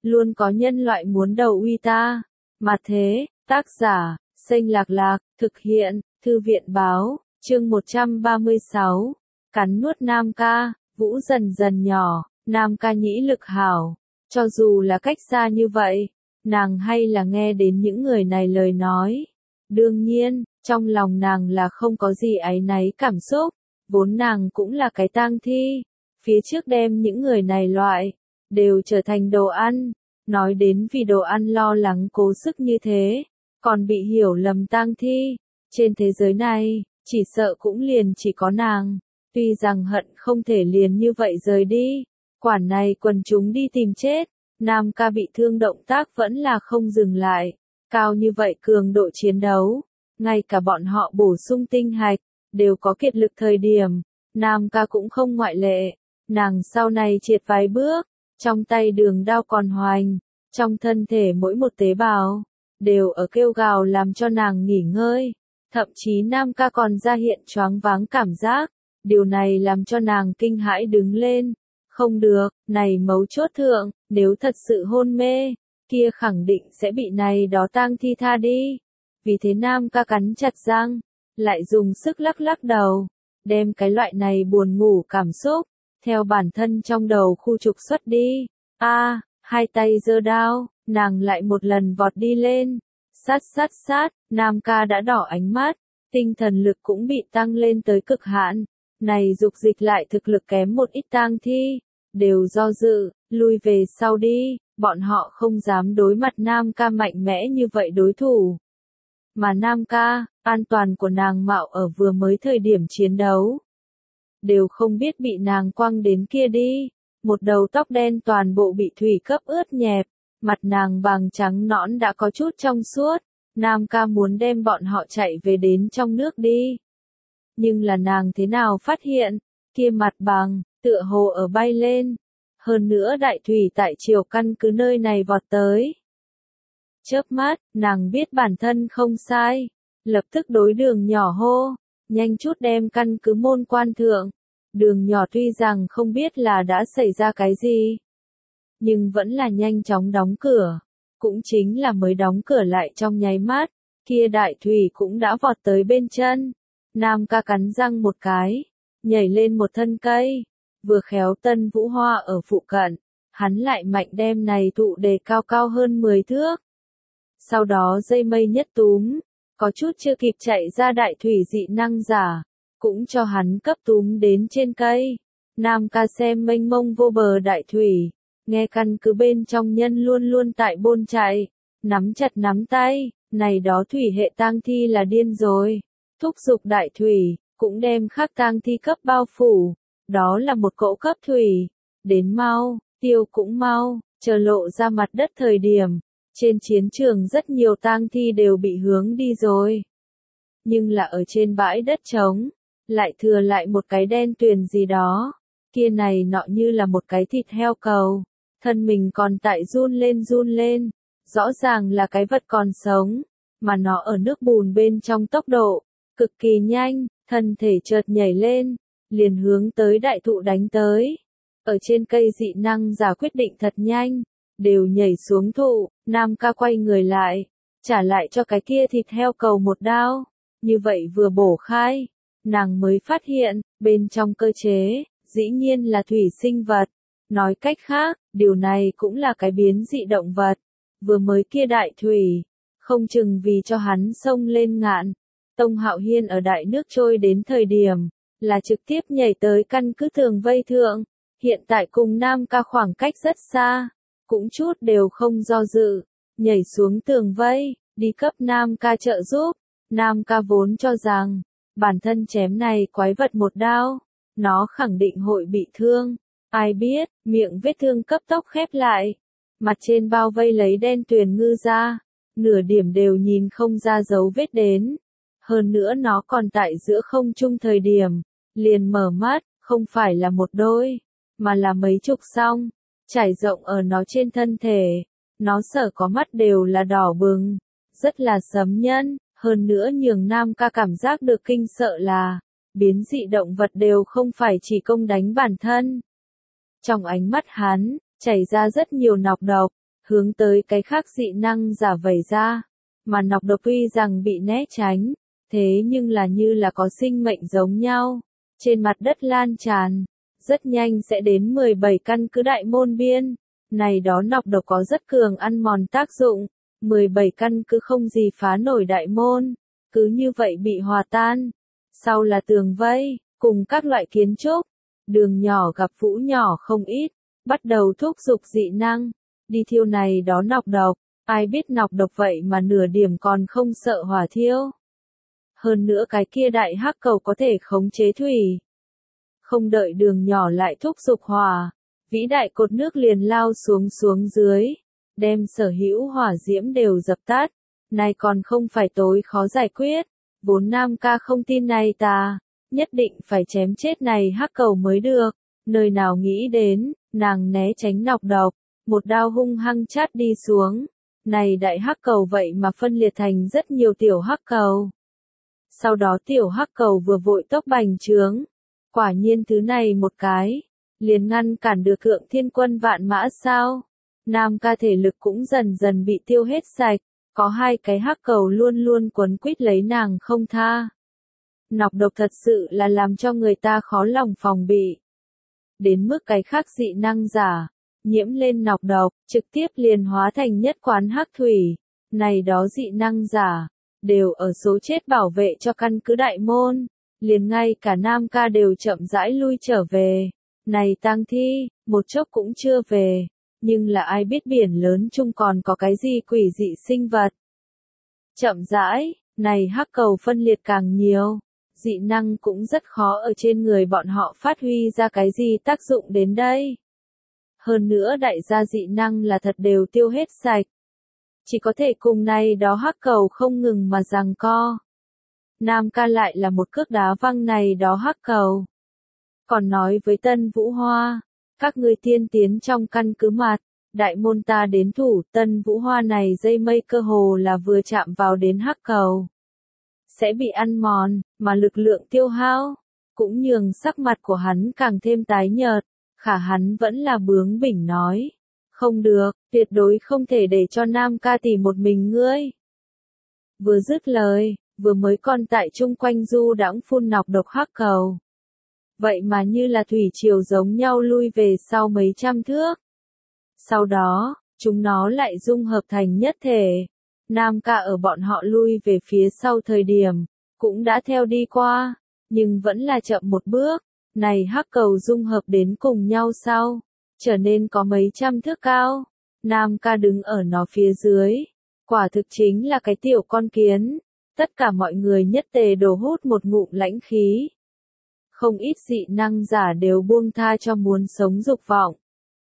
luôn có nhân loại muốn đầu uy ta. Mà thế, tác giả, Xanh Lạc Lạc, thực hiện, Thư viện báo, chương 136, cắn nuốt Nam Ca, Vũ dần dần nhỏ, Nam Ca nhĩ lực hảo, cho dù là cách xa như vậy, nàng hay là nghe đến những người này lời nói. Đương nhiên, trong lòng nàng là không có gì áy náy cảm xúc, vốn nàng cũng là cái tang thi, phía trước đem những người này loại, đều trở thành đồ ăn, nói đến vì đồ ăn lo lắng cố sức như thế, còn bị hiểu lầm tang thi, trên thế giới này, chỉ sợ cũng liền chỉ có nàng, tuy rằng hận không thể liền như vậy rời đi, quản này quần chúng đi tìm chết, Nam Ca bị thương động tác vẫn là không dừng lại, cao như vậy cường độ chiến đấu, ngay cả bọn họ bổ sung tinh hạch, đều có kiệt lực thời điểm, Nam Ca cũng không ngoại lệ, nàng sau này triệt vài bước, trong tay đường đao còn hoành, trong thân thể mỗi một tế bào, đều ở kêu gào làm cho nàng nghỉ ngơi, thậm chí Nam Ca còn ra hiện choáng váng cảm giác, điều này làm cho nàng kinh hãi đứng lên, không được, này mấu chốt thượng, nếu thật sự hôn mê, kia khẳng định sẽ bị này đó tang thi tha đi, vì thế Nam Ca cắn chặt răng, lại dùng sức lắc lắc đầu, đem cái loại này buồn ngủ cảm xúc, theo bản thân trong đầu khu trục xuất đi. Hai tay giơ đao, nàng lại một lần vọt đi lên. Sát, Nam Ca đã đỏ ánh mắt, tinh thần lực cũng bị tăng lên tới cực hạn. Này dục dịch lại thực lực kém một ít tang thi, đều do dự, lui về sau đi, bọn họ không dám đối mặt Nam Ca mạnh mẽ như vậy đối thủ. Mà Nam Ca, an toàn của nàng mạo ở vừa mới thời điểm chiến đấu, đều không biết bị nàng quăng đến kia đi, một đầu tóc đen toàn bộ bị thủy cấp ướt nhẹp, mặt nàng vàng trắng nõn đã có chút trong suốt, Nam Ca muốn đem bọn họ chạy về đến trong nước đi. Nhưng là nàng thế nào phát hiện, kia mặt bằng, tựa hồ ở bay lên, hơn nữa đại thủy tại chiều căn cứ nơi này vọt tới. Chớp mắt, nàng biết bản thân không sai, lập tức đối đường nhỏ hô, nhanh chút đem căn cứ môn quan thượng. Đường nhỏ tuy rằng không biết là đã xảy ra cái gì, nhưng vẫn là nhanh chóng đóng cửa, cũng chính là mới đóng cửa lại trong nháy mắt, kia đại thủy cũng đã vọt tới bên chân. Nam Ca cắn răng một cái, nhảy lên một thân cây, vừa khéo Tân Vũ Hoa ở phụ cận, hắn lại mạnh đem này thụ đề cao cao hơn 10 thước. Sau đó dây mây nhất túm, có chút chưa kịp chạy ra đại thủy dị năng giả, cũng cho hắn cấp túm đến trên cây. Nam Ca xem mênh mông vô bờ đại thủy, nghe căn cứ bên trong nhân luôn luôn tại bôn chạy, nắm chặt nắm tay, này đó thủy hệ tang thi là điên rồi, thúc giục đại thủy, cũng đem khác tang thi cấp bao phủ, đó là một cỗ cấp thủy, đến mau, tiêu cũng mau, chờ lộ ra mặt đất thời điểm, trên chiến trường rất nhiều tang thi đều bị hướng đi rồi. Nhưng là ở trên bãi đất trống, lại thừa lại một cái đen tuyền gì đó, kia này nọ như là một cái thịt heo cầu, thân mình còn tại run lên, rõ ràng là cái vật còn sống, mà nó ở nước bùn bên trong tốc độ, cực kỳ nhanh, thân thể chợt nhảy lên, liền hướng tới đại thụ đánh tới. Ở trên cây dị năng giả quyết định thật nhanh, đều nhảy xuống thụ, Nam Ca quay người lại, trả lại cho cái kia thịt heo cầu một đao, như vậy vừa bổ khai, nàng mới phát hiện, bên trong cơ chế, dĩ nhiên là thủy sinh vật, nói cách khác, điều này cũng là cái biến dị động vật, vừa mới kia đại thủy, không chừng vì cho hắn xông lên ngạn, Tông Hạo Hiên ở đại nước trôi đến thời điểm, là trực tiếp nhảy tới căn cứ tường vây thượng, hiện tại cùng Nam Ca khoảng cách rất xa, cũng chút đều không do dự, nhảy xuống tường vây, đi cấp Nam Ca trợ giúp. Nam Ca vốn cho rằng, bản thân chém này quái vật một đao, nó khẳng định hội bị thương, ai biết, miệng vết thương cấp tốc khép lại, mặt trên bao vây lấy đen tuyền ngư ra, nửa điểm đều nhìn không ra dấu vết đến, hơn nữa nó còn tại giữa không trung thời điểm, liền mở mắt, không phải là một đôi, mà là mấy chục song, trải rộng ở nó trên thân thể, nó sở có mắt đều là đỏ bừng, rất là sấm nhân. Hơn nữa nhường Nam Ca cảm giác được kinh sợ là, biến dị động vật đều không phải chỉ công đánh bản thân. Trong ánh mắt hắn, chảy ra rất nhiều nọc độc, hướng tới cái khác dị năng giả vẩy ra, mà nọc độc tuy rằng bị né tránh, thế nhưng là như là có sinh mệnh giống nhau, trên mặt đất lan tràn, rất nhanh sẽ đến 17 căn cứ đại môn biên, này đó nọc độc có rất cường ăn mòn tác dụng, 17 căn cứ không gì phá nổi đại môn, cứ như vậy bị hòa tan, sau là tường vây, cùng các loại kiến trúc, đường nhỏ gặp vũ nhỏ không ít, bắt đầu thúc giục dị năng, đi thiêu này đó nọc độc, ai biết nọc độc vậy mà nửa điểm còn không sợ hỏa thiêu. Hơn nữa cái kia đại hắc cầu có thể khống chế thủy. Không đợi đường nhỏ lại thúc giục hỏa, vĩ đại cột nước liền lao xuống dưới, đem sở hữu hỏa diễm đều dập tắt, này còn không phải tối khó giải quyết, vốn Nam ca không tin này ta, nhất định phải chém chết này hắc cầu mới được, nơi nào nghĩ đến, nàng né tránh nọc độc, một đao hung hăng chát đi xuống, này đại hắc cầu vậy mà phân liệt thành rất nhiều tiểu hắc cầu. Sau đó tiểu hắc cầu vừa vội tốc bành trướng, quả nhiên thứ này một cái, liền ngăn cản được Thượng Thiên Quân vạn mã sao. Nam ca thể lực cũng dần dần bị tiêu hết sạch, có hai cái hắc cầu luôn luôn quấn quýt lấy nàng không tha. Nọc độc thật sự là làm cho người ta khó lòng phòng bị. Đến mức cái khác dị năng giả, nhiễm lên nọc độc, trực tiếp liền hóa thành nhất quán hắc thủy, này đó dị năng giả, đều ở số chết bảo vệ cho căn cứ đại môn, liền ngay cả Nam ca đều chậm rãi lui trở về, này tang thi, một chốc cũng chưa về, nhưng là ai biết biển lớn chung còn có cái gì quỷ dị sinh vật. Chậm rãi, này hắc cầu phân liệt càng nhiều, dị năng cũng rất khó ở trên người bọn họ phát huy ra cái gì tác dụng đến đây. Hơn nữa đại gia dị năng là thật đều tiêu hết sạch. Chỉ có thể cùng này đó hắc cầu không ngừng mà giằng co. Nam ca lại là một cước đá văng này đó hắc cầu. Còn nói với Tân Vũ Hoa, các ngươi tiên tiến trong căn cứ mặt, đại môn ta đến thủ, Tân Vũ Hoa này dây mây cơ hồ là vừa chạm vào đến hắc cầu. Sẽ bị ăn mòn, mà lực lượng tiêu hao, cũng nhường sắc mặt của hắn càng thêm tái nhợt, khả hắn vẫn là bướng bỉnh nói. Không được, tuyệt đối không thể để cho Nam ca tỷ một mình ngươi. Vừa dứt lời, vừa mới còn tại chung quanh du đãng phun nọc độc hắc cầu. Vậy mà như là thủy triều giống nhau lui về sau mấy trăm thước. Sau đó, chúng nó lại dung hợp thành nhất thể. Nam ca ở bọn họ lui về phía sau thời điểm, cũng đã theo đi qua, nhưng vẫn là chậm một bước. Này hắc cầu dung hợp đến cùng nhau sau, trở nên có mấy trăm thước cao. Nam ca đứng ở nó phía dưới, quả thực chính là cái tiểu con kiến. Tất cả mọi người nhất tề đổ hút một ngụm lãnh khí. Không ít dị năng giả đều buông tha cho muốn sống dục vọng.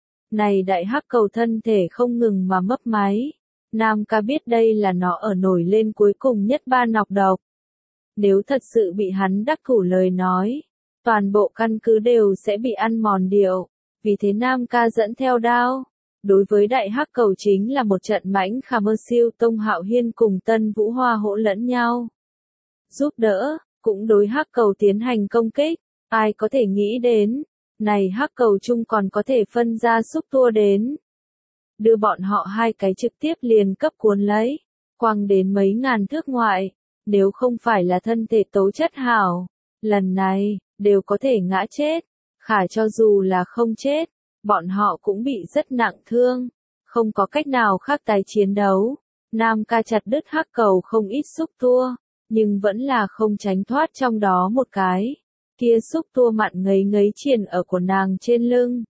Này đại hắc cầu thân thể không ngừng mà mấp máy. Nam ca biết đây là nó ở nổi lên cuối cùng nhất ba nọc độc. Nếu thật sự bị hắn đắc thủ lời nói, toàn bộ căn cứ đều sẽ bị ăn mòn điệu. Vì thế Nam ca dẫn theo đao. Đối với đại hắc cầu chính là một trận mãnh khả mơ siêu Tông Hạo Hiên cùng Tân Vũ Hoa hỗ lẫn nhau. Giúp đỡ, cũng đối hắc cầu tiến hành công kích. Ai có thể nghĩ đến, này hắc cầu chung còn có thể phân ra xúc tua đến. Đưa bọn họ hai cái trực tiếp liền cấp cuốn lấy, quăng đến mấy ngàn thước ngoại, nếu không phải là thân thể tố chất hảo, lần này, đều có thể ngã chết, khả cho dù là không chết, bọn họ cũng bị rất nặng thương, không có cách nào khác tái chiến đấu. Nam ca chặt đứt hắc cầu không ít xúc tua, nhưng vẫn là không tránh thoát trong đó một cái. Kia xúc tua mặn ngấy ngấy triền ở của nàng trên lưng.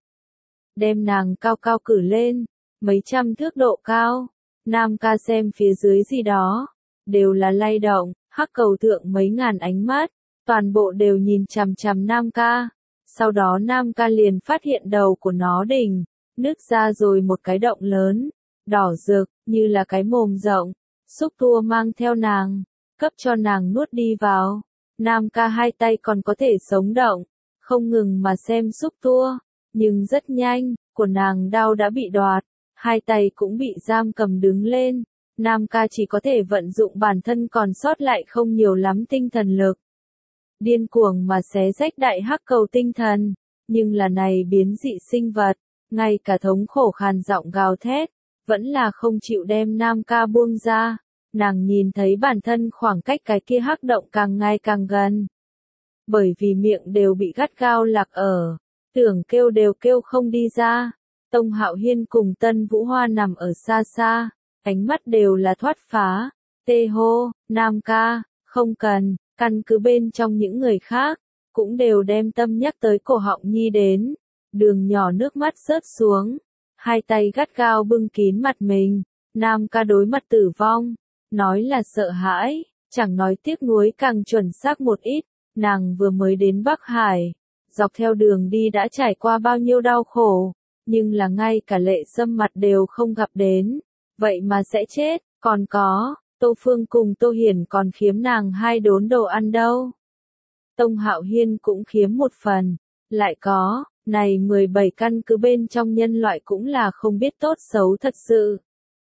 Đem nàng cao cao cử lên, mấy trăm thước độ cao. Nam ca xem phía dưới gì đó, đều là lay động, hắc cầu thượng mấy ngàn ánh mắt, toàn bộ đều nhìn chằm chằm Nam ca. Sau đó Nam ca liền phát hiện đầu của nó đỉnh, nứt ra rồi một cái động lớn, đỏ rực, như là cái mồm rộng, xúc tua mang theo nàng, cấp cho nàng nuốt đi vào. Nam ca hai tay còn có thể sống động, không ngừng mà xem xúc tua, nhưng rất nhanh, của nàng đau đã bị đoạt, hai tay cũng bị giam cầm đứng lên. Nam ca chỉ có thể vận dụng bản thân còn sót lại không nhiều lắm tinh thần lực. Điên cuồng mà xé rách đại hắc cầu tinh thần, nhưng là này biến dị sinh vật, ngay cả thống khổ khàn giọng gào thét, vẫn là không chịu đem Nam ca buông ra. Nàng nhìn thấy bản thân khoảng cách cái kia hắc động càng ngày càng gần. Bởi vì miệng đều bị gắt gao lạc ở, tưởng kêu đều kêu không đi ra. Tông Hạo Hiên cùng Tân Vũ Hoa nằm ở xa xa, ánh mắt đều là thoát phá. Tê hô, Nam ca, không cần, căn cứ bên trong những người khác, cũng đều đem tâm nhắc tới cổ họng nhi đến. Đường nhỏ nước mắt rớt xuống, hai tay gắt gao bưng kín mặt mình. Nam ca đối mặt tử vong, nói là sợ hãi, chẳng nói tiếc nuối càng chuẩn xác một ít. Nàng vừa mới đến Bắc Hải, dọc theo đường đi đã trải qua bao nhiêu đau khổ, nhưng là ngay cả Lệ Sâm mặt đều không gặp đến, vậy mà sẽ chết. Còn có, Tô Phương cùng Tô Hiển còn khiếm nàng 2 đốn đồ ăn đâu. Tông Hạo Hiên cũng khiếm một phần, lại có, này 17 căn cứ bên trong nhân loại cũng là không biết tốt xấu thật sự.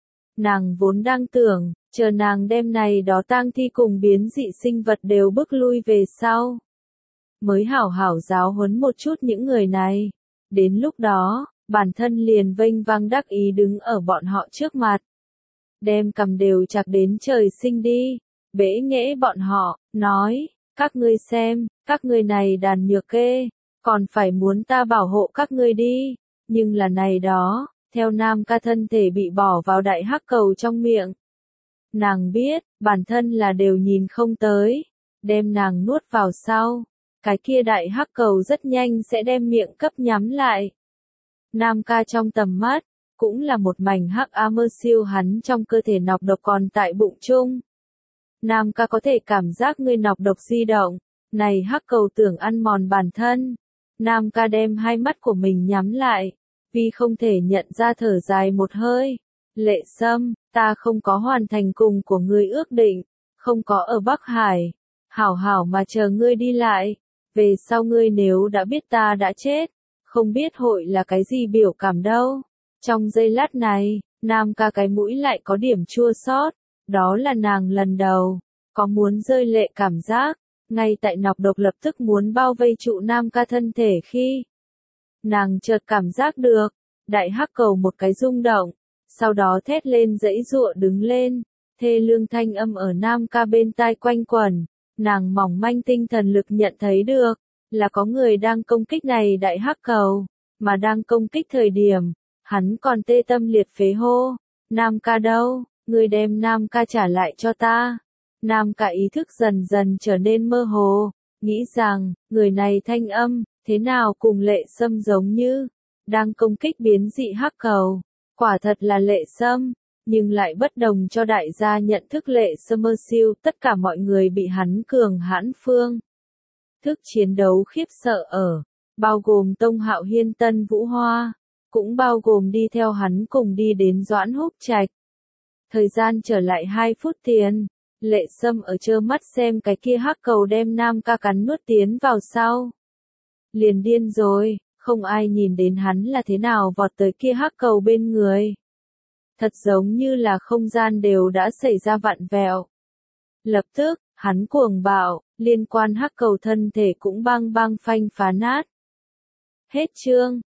Nàng vốn đang tưởng, chờ nàng đem này đó tang thi cùng biến dị sinh vật đều bước lui về sau. Mới hảo hảo giáo huấn một chút những người này. Đến lúc đó, bản thân liền vênh vang đắc ý đứng ở bọn họ trước mặt. Đem cầm đều chặt đến trời sinh đi, bẽ nghễ bọn họ, nói, các ngươi xem, các ngươi này đàn nhược kê, còn phải muốn ta bảo hộ các ngươi đi, nhưng là này đó, theo Nam ca thân thể bị bỏ vào đại hắc cầu trong miệng. Nàng biết, bản thân là đều nhìn không tới, đem nàng nuốt vào sau, cái kia đại hắc cầu rất nhanh sẽ đem miệng cấp nhắm lại. Nam ca trong tầm mắt, cũng là một mảnh hắc ám siêu hắn trong cơ thể nọc độc còn tại bụng chung. Nam ca có thể cảm giác người nọc độc di động, này hắc cầu tưởng ăn mòn bản thân. Nam ca đem hai mắt của mình nhắm lại, vì không thể nhận ra thở dài một hơi. Lệ Sâm, ta không có hoàn thành cùng của ngươi ước định, không có ở Bắc Hải, hảo hảo mà chờ ngươi đi lại, về sau ngươi nếu đã biết ta đã chết, không biết hội là cái gì biểu cảm đâu. Trong giây lát này, Nam ca cái mũi lại có điểm chua xót, đó là nàng lần đầu, có muốn rơi lệ cảm giác, ngay tại nọc độc lập tức muốn bao vây trụ Nam ca thân thể khi. Nàng chợt cảm giác được, đại hắc cầu một cái rung động, sau đó thét lên giãy giụa đứng lên, thê lương thanh âm ở Nam ca bên tai quanh quẩn, nàng mỏng manh tinh thần lực nhận thấy được, là có người đang công kích này đại hắc cầu, mà đang công kích thời điểm, hắn còn tê tâm liệt phế hô, Nam ca đâu, ngươi đem Nam ca trả lại cho ta. Nam ca ý thức dần dần trở nên mơ hồ, nghĩ rằng, người này thanh âm, thế nào cùng Lệ Sâm giống như, đang công kích biến dị hắc cầu, quả thật là Lệ Sâm, nhưng lại bất đồng cho đại gia nhận thức Lệ Sâm siêu, tất cả mọi người bị hắn cường hãn phương. Thức chiến đấu khiếp sợ ở, bao gồm Tông Hạo Hiên Tân Vũ Hoa, cũng bao gồm đi theo hắn cùng đi đến Doãn Húc Trạch. Thời gian trở lại 2 phút tiền, Lệ Sâm ở trơ mắt xem cái kia hắc cầu đem Nam ca cắn nuốt tiến vào sau. Liền điên rồi, không ai nhìn đến hắn là thế nào vọt tới kia hắc cầu bên người. Thật giống như là không gian đều đã xảy ra vặn vẹo. Lập tức, hắn cuồng bạo, liên quan hắc cầu thân thể cũng băng băng phanh phá nát. Hết chương.